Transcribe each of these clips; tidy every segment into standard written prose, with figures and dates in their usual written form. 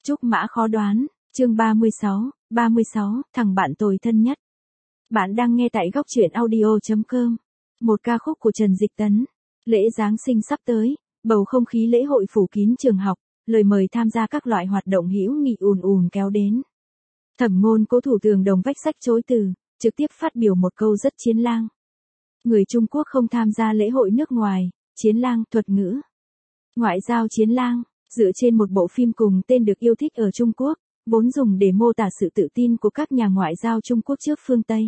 Trúc mã khó đoán, chương 36, thằng bạn tồi thân nhất. Bạn đang nghe tại góc truyện audio.com. Một ca khúc của Trần Dịch Tấn. Lễ Giáng sinh sắp tới, bầu không khí lễ hội phủ kín trường học, lời mời tham gia các loại hoạt động hữu nghị ùn ùn kéo đến. Thẩm Ngôn Cố Thủ Tường đồng vách sách chối từ, trực tiếp phát biểu một câu rất chiến lang. Người Trung Quốc không tham gia lễ hội nước ngoài, chiến lang, thuật ngữ. Ngoại giao chiến lang, dựa trên một bộ phim cùng tên được yêu thích ở Trung Quốc, vốn dùng để mô tả sự tự tin của các nhà ngoại giao Trung Quốc trước phương Tây.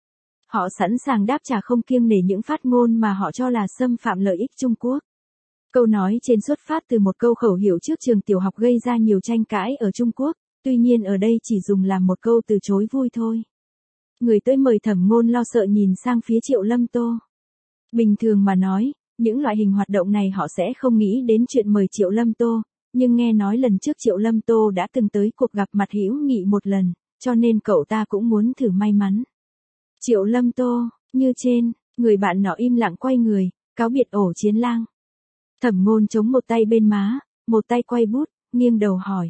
Họ sẵn sàng đáp trả không kiêng nể những phát ngôn mà họ cho là xâm phạm lợi ích Trung Quốc. Câu nói trên xuất phát từ một câu khẩu hiệu trước trường tiểu học gây ra nhiều tranh cãi ở Trung Quốc, tuy nhiên ở đây chỉ dùng làm một câu từ chối vui thôi. Người tới mời Thẩm Ngôn lo sợ nhìn sang phía Triệu Lâm Tô. Bình thường mà nói, những loại hình hoạt động này họ sẽ không nghĩ đến chuyện mời Triệu Lâm Tô, nhưng nghe nói lần trước Triệu Lâm Tô đã từng tới cuộc gặp mặt hữu nghị một lần, cho nên cậu ta cũng muốn thử may mắn. Triệu Lâm Tô, như trên, người bạn nọ im lặng quay người, cáo biệt ổ chiến lang. Thẩm Ngôn chống một tay bên má, một tay quay bút, nghiêng đầu hỏi.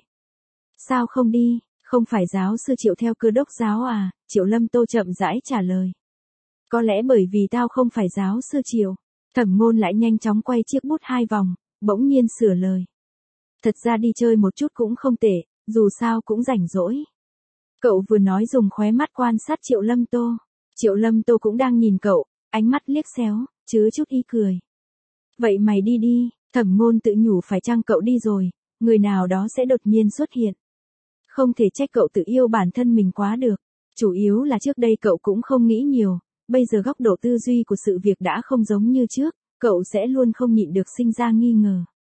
Sao không đi, không phải giáo sư Triệu theo Cơ đốc giáo à? Triệu Lâm Tô chậm rãi trả lời. Có lẽ bởi vì tao không phải giáo sư Triệu. Thẩm Ngôn lại nhanh chóng quay chiếc bút 2 vòng, bỗng nhiên sửa lời. Thật ra đi chơi một chút cũng không tệ, dù sao cũng rảnh rỗi. Cậu vừa nói dùng khóe mắt quan sát Triệu Lâm Tô. Triệu Lâm Tô cũng đang nhìn cậu, ánh mắt liếc xéo, chứa chút ý cười. Vậy mày đi đi, Thẩm Ngôn tự nhủ phải chăng cậu đi rồi, người nào đó sẽ đột nhiên xuất hiện. Không thể trách cậu tự yêu bản thân mình quá được. Chủ yếu là trước đây cậu cũng không nghĩ nhiều, bây giờ góc độ tư duy của sự việc đã không giống như trước, cậu sẽ luôn không nhịn được sinh ra nghi ngờ.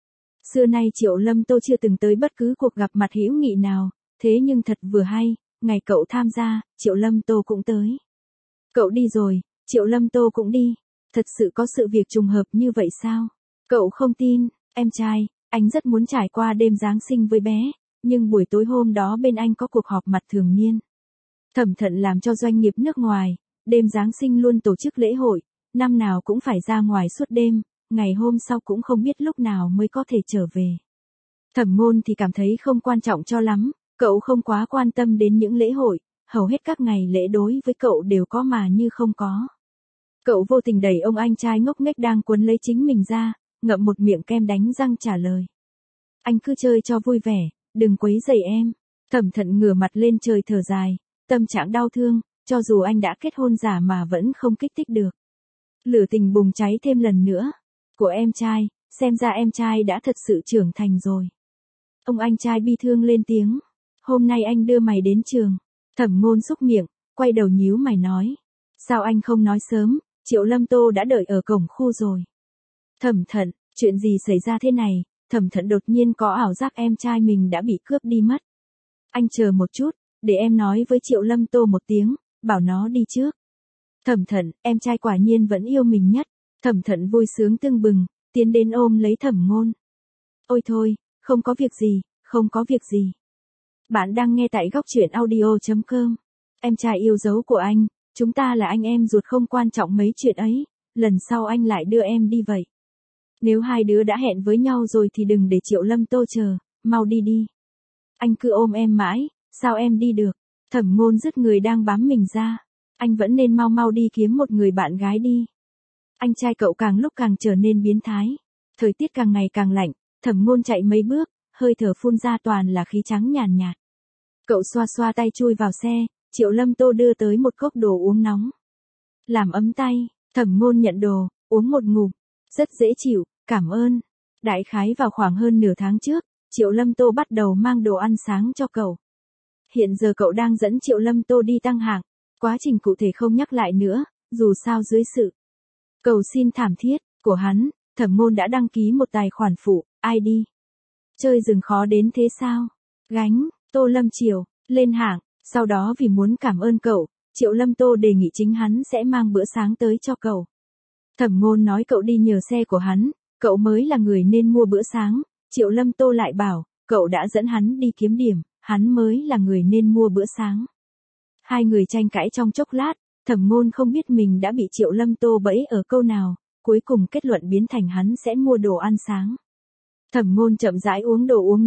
Xưa nay Triệu Lâm Tô chưa từng tới bất cứ cuộc gặp mặt hữu nghị nào, thế nhưng thật vừa hay, ngày cậu tham gia, Triệu Lâm Tô cũng tới. Cậu đi rồi, Triệu Lâm Tô cũng đi. Thật sự có sự việc trùng hợp như vậy sao? Cậu không tin, em trai, anh rất muốn trải qua đêm Giáng sinh với bé, nhưng buổi tối hôm đó bên anh có cuộc họp mặt thường niên. Thẩm Thận làm cho doanh nghiệp nước ngoài, đêm Giáng sinh luôn tổ chức lễ hội, năm nào cũng phải ra ngoài suốt đêm, ngày hôm sau cũng không biết lúc nào mới có thể trở về. Thẩm Ngôn thì cảm thấy không quan trọng cho lắm, cậu không quá quan tâm đến những lễ hội, hầu hết các ngày lễ đối với cậu đều có mà như không có. Cậu vô tình đẩy ông anh trai ngốc nghếch đang quấn lấy chính mình ra, ngậm một miệng kem đánh răng trả lời. Anh cứ chơi cho vui vẻ, đừng quấy rầy em. Thẩm Thận ngửa mặt lên trời thở dài, tâm trạng đau thương, cho dù anh đã kết hôn giả mà vẫn không kích thích được. Lửa tình bùng cháy thêm lần nữa. Của em trai, xem ra em trai đã thật sự trưởng thành rồi. Ông anh trai bi thương lên tiếng. Hôm nay anh đưa mày đến trường. Thẩm Ngôn xúc miệng, quay đầu nhíu mày nói. Sao anh không nói sớm, Triệu Lâm Tô đã đợi ở cổng khu rồi. Thẩm Thận, chuyện gì xảy ra thế này? Thẩm Thận đột nhiên có ảo giác em trai mình đã bị cướp đi mất. Anh chờ một chút, để em nói với Triệu Lâm Tô một tiếng, bảo nó đi trước. Thẩm Thận, em trai quả nhiên vẫn yêu mình nhất. Thẩm Thận vui sướng tưng bừng, tiến đến ôm lấy Thẩm Ngôn. Ôi thôi, không có việc gì, không có việc gì. Bạn đang nghe tại góc truyện audio.com. Em trai yêu dấu của anh, chúng ta là anh em ruột không quan trọng mấy chuyện ấy, lần sau anh lại đưa em đi vậy. Nếu hai đứa đã hẹn với nhau rồi thì đừng để Triệu Lâm Tô chờ, mau đi đi. Anh cứ ôm em mãi, sao em đi được? Thẩm Ngôn dứt người đang bám mình ra. Anh vẫn nên mau mau đi kiếm một người bạn gái đi. Anh trai cậu càng lúc càng trở nên biến thái. Thời tiết càng ngày càng lạnh, Thẩm Ngôn chạy mấy bước, hơi thở phun ra toàn là khí trắng nhàn nhạt. Cậu xoa xoa tay chui vào xe, Triệu Lâm Tô đưa tới một cốc đồ uống nóng. Làm ấm tay, Thẩm Ngôn nhận đồ, uống một ngụm, rất dễ chịu, cảm ơn. Đại khái vào khoảng hơn nửa tháng trước, Triệu Lâm Tô bắt đầu mang đồ ăn sáng cho cậu. Hiện giờ cậu đang dẫn Triệu Lâm Tô đi tăng hạng, quá trình cụ thể không nhắc lại nữa, dù sao dưới sự cầu xin thảm thiết của hắn, Thẩm Ngôn đã đăng ký một tài khoản phụ, ID. Chơi rừng khó đến thế sao? Gánh, Tô Lâm Triều, lên hạng, sau đó vì muốn cảm ơn cậu, Triệu Lâm Tô đề nghị chính hắn sẽ mang bữa sáng tới cho cậu. Thẩm Ngôn nói cậu đi nhờ xe của hắn, cậu mới là người nên mua bữa sáng, Triệu Lâm Tô lại bảo, cậu đã dẫn hắn đi kiếm điểm, hắn mới là người nên mua bữa sáng. Hai người tranh cãi trong chốc lát, Thẩm Ngôn không biết mình đã bị Triệu Lâm Tô bẫy ở câu nào, cuối cùng kết luận biến thành hắn sẽ mua đồ ăn sáng. Thẩm Ngôn chậm rãi uống đồ uống nóng,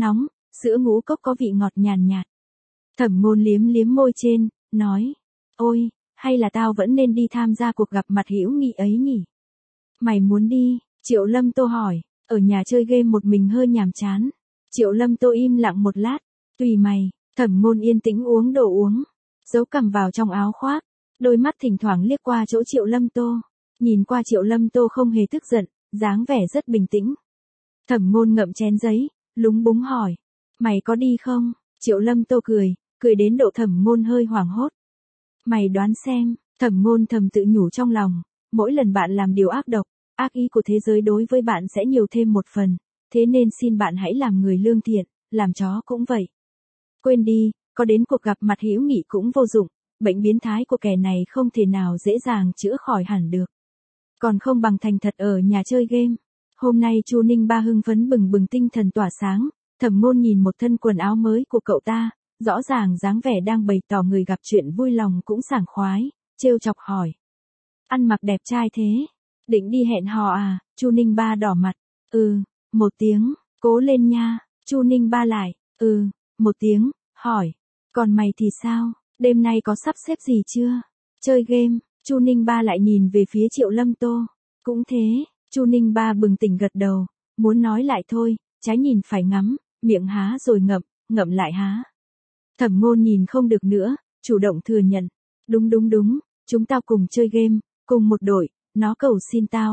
sữa ngũ cốc có vị ngọt nhàn nhạt. Thẩm Ngôn liếm liếm môi trên, nói, ôi, hay là tao vẫn nên đi tham gia cuộc gặp mặt hữu nghị ấy nhỉ? Mày muốn đi? Triệu Lâm Tô hỏi, ở nhà chơi game một mình hơi nhàm chán. Triệu Lâm Tô im lặng một lát, tùy mày. Thẩm Ngôn yên tĩnh uống đồ uống, giấu cằm vào trong áo khoác, đôi mắt thỉnh thoảng liếc qua chỗ Triệu Lâm Tô, nhìn qua Triệu Lâm Tô không hề tức giận, dáng vẻ rất bình tĩnh. Thẩm Ngôn ngậm chén giấy, lúng búng hỏi, mày có đi không? Triệu Lâm Tô cười đến độ Thẩm Ngôn hơi hoảng hốt. Mày đoán xem, Thẩm Ngôn thầm tự nhủ trong lòng, mỗi lần bạn làm điều ác độc, ác ý của thế giới đối với bạn sẽ nhiều thêm một phần, thế nên xin bạn hãy làm người lương thiện, làm chó cũng vậy. Quên đi, có đến cuộc gặp mặt hữu nghị cũng vô dụng, bệnh biến thái của kẻ này không thể nào dễ dàng chữa khỏi hẳn được. Còn không bằng thành thật ở nhà chơi game. Hôm nay Chu Ninh Ba hưng phấn bừng bừng tinh thần tỏa sáng, Thẩm Ngôn nhìn một thân quần áo mới của cậu ta, rõ ràng dáng vẻ đang bày tỏ người gặp chuyện vui lòng cũng sảng khoái, trêu chọc hỏi. Ăn mặc đẹp trai thế, định đi hẹn hò à? Chu Ninh Ba đỏ mặt, một tiếng, cố lên nha. Chu Ninh Ba lại, một tiếng, hỏi, còn mày thì sao, đêm nay có sắp xếp gì chưa? Chơi game. Chu Ninh Ba lại nhìn về phía Triệu Lâm Tô. Cũng thế. Chu Ninh Ba bừng tỉnh gật đầu, muốn nói lại thôi, trái nhìn phải ngắm, miệng há rồi ngậm, ngậm lại há. Thẩm Ngôn nhìn không được nữa, chủ động thừa nhận. Đúng, chúng tao cùng chơi game, cùng một đội, nó cầu xin tao,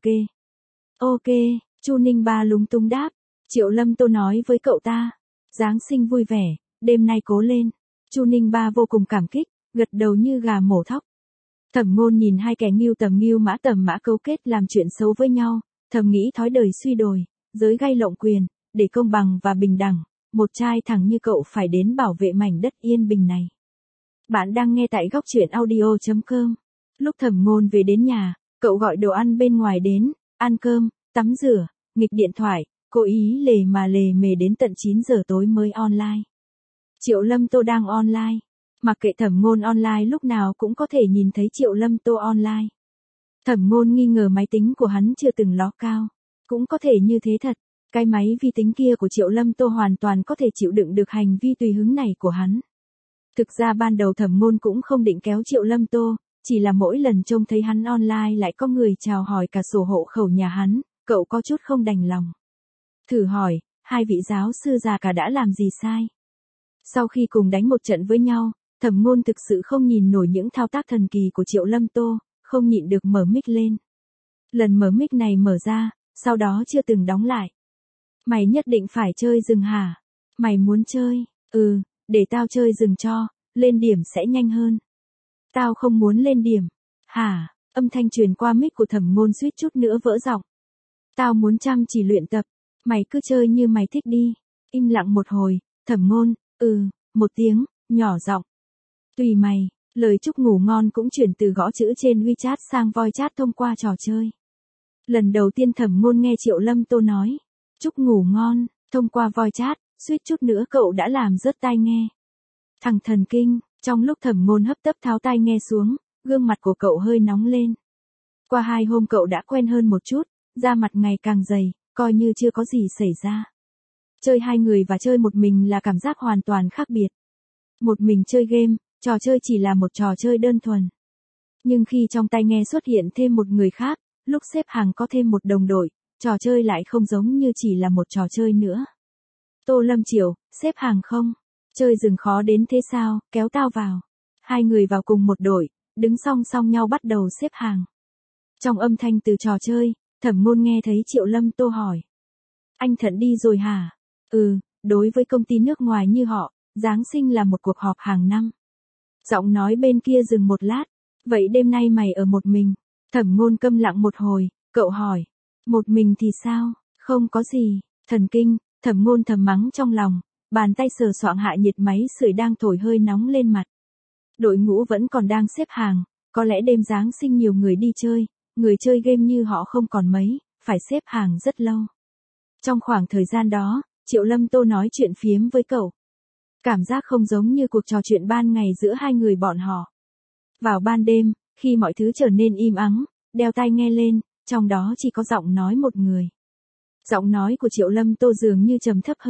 ok. Chu Ninh Ba lúng túng đáp. Triệu Lâm Tô nói với cậu ta, Giáng sinh vui vẻ, đêm nay cố lên. Chu Ninh Ba vô cùng cảm kích, gật đầu như gà mổ thóc. Thẩm Ngôn nhìn hai kẻ ngưu mã tầm mã cấu kết làm chuyện xấu với nhau, thầm nghĩ thói đời suy đồi, giới gay lộng quyền, để công bằng và bình đẳng, một trai thẳng như cậu phải đến bảo vệ mảnh đất yên bình này. Bạn đang nghe tại góc truyện audio.com. Lúc Thẩm Ngôn về đến nhà, cậu gọi đồ ăn bên ngoài đến, ăn cơm, tắm rửa, nghịch điện thoại, cố ý lề mề đến tận 9 giờ tối mới online. Triệu Lâm Tô đang online. Mặc kệ Thẩm Ngôn online lúc nào cũng có thể nhìn thấy Triệu Lâm Tô online. Thẩm Ngôn nghi ngờ máy tính của hắn chưa từng ló cao. Cũng có thể như thế thật, cái máy vi tính kia của Triệu Lâm Tô hoàn toàn có thể chịu đựng được hành vi tùy hứng này của hắn. Thực ra ban đầu Thẩm Ngôn cũng không định kéo Triệu Lâm Tô, chỉ là mỗi lần trông thấy hắn online lại có người chào hỏi cả sổ hộ khẩu nhà hắn, cậu có chút không đành lòng. Thử hỏi, hai vị giáo sư già cả đã làm gì sai? Sau khi cùng đánh một trận với nhau, Thẩm Ngôn thực sự không nhìn nổi những thao tác thần kỳ của Triệu Lâm Tô, không nhịn được mở mic lên. Lần mở mic này mở ra, sau đó chưa từng đóng lại. Mày nhất định phải chơi rừng hả? Mày muốn chơi? Để tao chơi rừng cho, lên điểm sẽ nhanh hơn. Tao không muốn lên điểm. Hả? Âm thanh truyền qua mic của Thẩm Ngôn suýt chút nữa vỡ giọng. Tao muốn chăm chỉ luyện tập, mày cứ chơi như mày thích đi. Im lặng một hồi, Thẩm Ngôn, một tiếng, nhỏ giọng. Tùy mày, lời chúc ngủ ngon cũng chuyển từ gõ chữ trên WeChat sang voice chat thông qua trò chơi. Lần đầu tiên Thẩm Ngôn nghe Triệu Lâm Tô nói, chúc ngủ ngon, thông qua voice chat, suýt chút nữa cậu đã làm rớt tai nghe. Thằng thần kinh, trong lúc Thẩm Ngôn hấp tấp tháo tai nghe xuống, gương mặt của cậu hơi nóng lên. Qua 2 hôm cậu đã quen hơn một chút, da mặt ngày càng dày, coi như chưa có gì xảy ra. Chơi 2 người và chơi một mình là cảm giác hoàn toàn khác biệt. Một mình chơi game, trò chơi chỉ là một trò chơi đơn thuần. Nhưng khi trong tai nghe xuất hiện thêm một người khác, lúc xếp hàng có thêm một đồng đội, trò chơi lại không giống như chỉ là một trò chơi nữa. Tô Lâm Triều, xếp hàng không? Chơi rừng khó đến thế sao, kéo tao vào. 2 người vào cùng một đội, đứng song song nhau bắt đầu xếp hàng. Trong âm thanh từ trò chơi, Thẩm Ngôn nghe thấy Triệu Lâm Tô hỏi. Anh Thận đi rồi hả? Đối với công ty nước ngoài như họ, Giáng sinh là một cuộc họp hàng năm. Giọng nói bên kia dừng một lát. Vậy đêm nay mày ở một mình? Thẩm Ngôn câm lặng một hồi, cậu hỏi. Một mình thì sao? Không có gì. Thần kinh, Thẩm Ngôn thầm mắng trong lòng, bàn tay sờ soạng hạ nhiệt máy sưởi đang thổi hơi nóng lên mặt. Đội ngũ vẫn còn đang xếp hàng, có lẽ đêm Giáng sinh nhiều người đi chơi, người chơi game như họ không còn mấy, phải xếp hàng rất lâu. Trong khoảng thời gian đó, Triệu Lâm Tô nói chuyện phiếm với cậu. Cảm giác không giống như cuộc trò chuyện ban ngày giữa 2 người bọn họ. Vào ban đêm, khi mọi thứ trở nên im ắng, đeo tai nghe lên, trong đó chỉ có giọng nói một người. Giọng nói của Triệu Lâm Tô dường như trầm thấp hơn,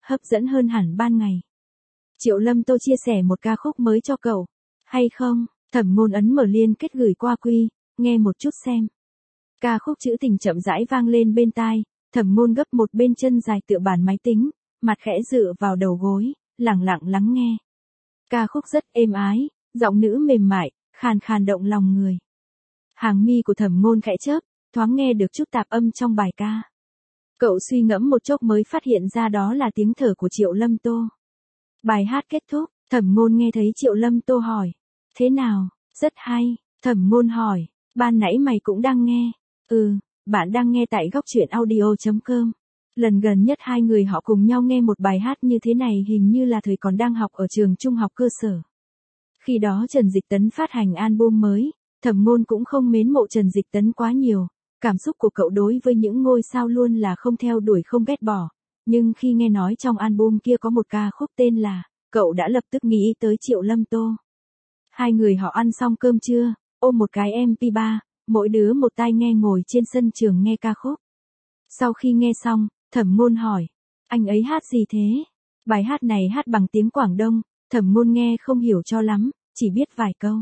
hấp dẫn hơn hẳn ban ngày. Triệu Lâm Tô chia sẻ một ca khúc mới cho cậu, hay không? Thẩm Ngôn ấn mở liên kết gửi qua Quy, nghe một chút xem. Ca khúc trữ tình chậm rãi vang lên bên tai, Thẩm Ngôn gấp một bên chân dài tựa bàn máy tính, mặt khẽ dựa vào đầu gối, lặng lặng lắng nghe. Ca khúc rất êm ái, giọng nữ mềm mại, khàn khàn động lòng người. Hàng mi của Thẩm Ngôn khẽ chớp, thoáng nghe được chút tạp âm trong bài ca. Cậu suy ngẫm một chốc mới phát hiện ra đó là tiếng thở của Triệu Lâm Tô. Bài hát kết thúc, Thẩm Ngôn nghe thấy Triệu Lâm Tô hỏi, thế nào, rất hay. Thẩm Ngôn hỏi, ban nãy mày cũng đang nghe? Bạn đang nghe tại góc truyện audio.com. Lần gần nhất hai người họ cùng nhau nghe một bài hát như thế này hình như là thời còn đang học ở trường trung học cơ sở. Khi đó Trần Dịch Tấn phát hành album mới, Thẩm Ngôn cũng không mến mộ Trần Dịch Tấn quá nhiều, cảm xúc của cậu đối với những ngôi sao luôn là không theo đuổi không ghét bỏ, nhưng khi nghe nói trong album kia có một ca khúc tên là, cậu đã lập tức nghĩ tới Triệu Lâm Tô. Hai người họ ăn xong cơm trưa, ôm một cái MP3, mỗi đứa một tai nghe ngồi trên sân trường nghe ca khúc. Sau khi nghe xong, Thẩm Ngôn hỏi, anh ấy hát gì thế? Bài hát này hát bằng tiếng Quảng Đông, Thẩm Ngôn nghe không hiểu cho lắm, chỉ biết vài câu.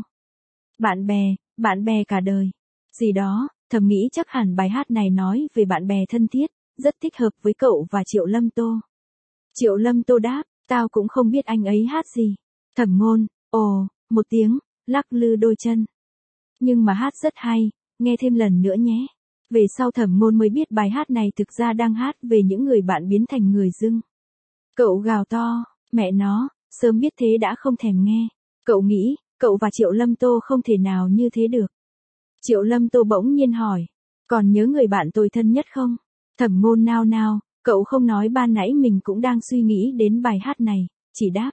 Bạn bè cả đời. Gì đó, thầm nghĩ chắc hẳn bài hát này nói về bạn bè thân thiết, rất thích hợp với cậu và Triệu Lâm Tô. Triệu Lâm Tô đáp, tao cũng không biết anh ấy hát gì. Thẩm Ngôn, một tiếng, lắc lư đôi chân. Nhưng mà hát rất hay, nghe thêm lần nữa nhé. Về sau Thẩm Ngôn mới biết bài hát này thực ra đang hát về những người bạn biến thành người dưng. Cậu gào to, mẹ nó, sớm biết thế đã không thèm nghe. Cậu nghĩ, cậu và Triệu Lâm Tô không thể nào như thế được. Triệu Lâm Tô bỗng nhiên hỏi, còn nhớ người bạn tôi thân nhất không? Thẩm Ngôn nao nao, cậu không nói ban nãy mình cũng đang suy nghĩ đến bài hát này, chỉ đáp.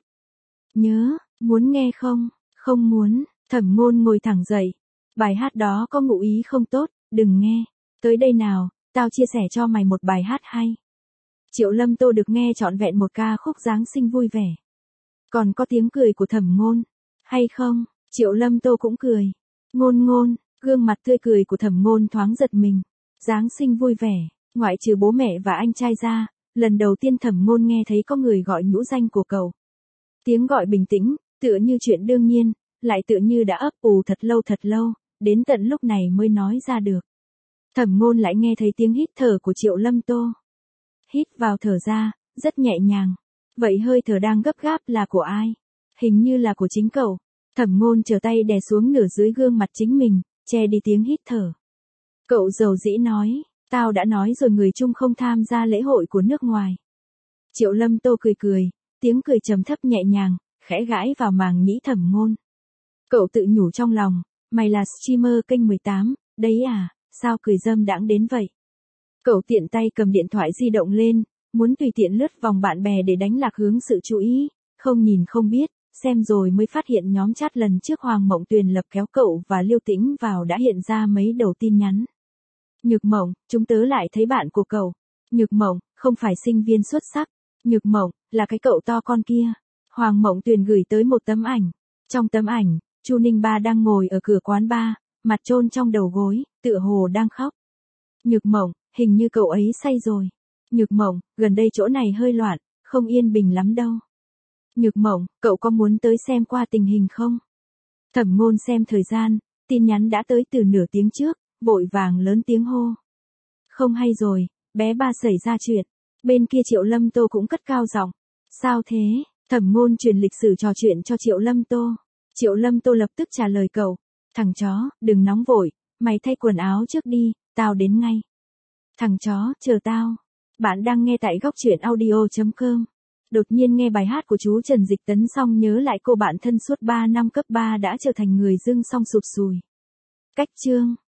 Nhớ, muốn nghe không? Không muốn. Thẩm Ngôn ngồi thẳng dậy. Bài hát đó có ngụ ý không tốt, đừng nghe. Tới đây nào, tao chia sẻ cho mày một bài hát hay. Triệu Lâm Tô được nghe trọn vẹn một ca khúc Giáng sinh vui vẻ. Còn có tiếng cười của Thẩm Ngôn, hay không? Triệu Lâm Tô cũng cười. Ngôn, gương mặt tươi cười của Thẩm Ngôn thoáng giật mình. Giáng sinh vui vẻ, ngoại trừ bố mẹ và anh trai ra, lần đầu tiên Thẩm Ngôn nghe thấy có người gọi nhũ danh của cậu. Tiếng gọi bình tĩnh, tựa như chuyện đương nhiên, lại tựa như đã ấp ủ thật lâu, đến tận lúc này mới nói ra được. Thẩm Ngôn lại nghe thấy tiếng hít thở của Triệu Lâm Tô. Hít vào thở ra, rất nhẹ nhàng. Vậy hơi thở đang gấp gáp là của ai? Hình như là của chính cậu. Thẩm Ngôn trở tay đè xuống nửa dưới gương mặt chính mình, che đi tiếng hít thở. Cậu dầu dĩ nói, tao đã nói rồi người Trung không tham gia lễ hội của nước ngoài. Triệu Lâm Tô cười, tiếng cười trầm thấp nhẹ nhàng, khẽ gãi vào màng nhĩ Thẩm Ngôn. Cậu tự nhủ trong lòng, mày là streamer kênh 18, đấy à, sao cười dâm đãng đến vậy? Cậu tiện tay cầm điện thoại di động lên, muốn tùy tiện lướt vòng bạn bè để đánh lạc hướng sự chú ý, không nhìn không biết, xem rồi mới phát hiện nhóm chat lần trước Hoàng Mộng Tuyền lập kéo cậu và Liêu Tĩnh vào đã hiện ra mấy đầu tin nhắn. Nhược Mộng, chúng tớ lại thấy bạn của cậu. Nhược Mộng, không phải sinh viên xuất sắc. Nhược Mộng, là cái cậu to con kia. Hoàng Mộng Tuyền gửi tới một tấm ảnh. Trong tấm ảnh, Chu Ninh Ba đang ngồi ở cửa quán bar, mặt chôn trong đầu gối, tựa hồ đang khóc. Nhược Mộng, hình như cậu ấy say rồi. Nhược Mộng, gần đây chỗ này hơi loạn, không yên bình lắm đâu. Nhược Mộng, cậu có muốn tới xem qua tình hình không? Thẩm Ngôn xem thời gian, tin nhắn đã tới từ nửa tiếng trước, vội vàng lớn tiếng hô. Không hay rồi, bé Ba xảy ra chuyện. Bên kia Triệu Lâm Tô cũng cất cao giọng. Sao thế? Thẩm Ngôn truyền lịch sử trò chuyện cho Triệu Lâm Tô. Triệu Lâm Tô lập tức trả lời cậu. Thằng chó, đừng nóng vội, mày thay quần áo trước đi, tao đến ngay. Thằng chó, chờ tao. Bạn đang nghe tại góc truyện audio.com. Đột nhiên nghe bài hát của chú Trần Dịch Tấn xong nhớ lại cô bạn thân suốt 3 năm cấp 3 đã trở thành người dưng xong sụp sùi. Cách chương.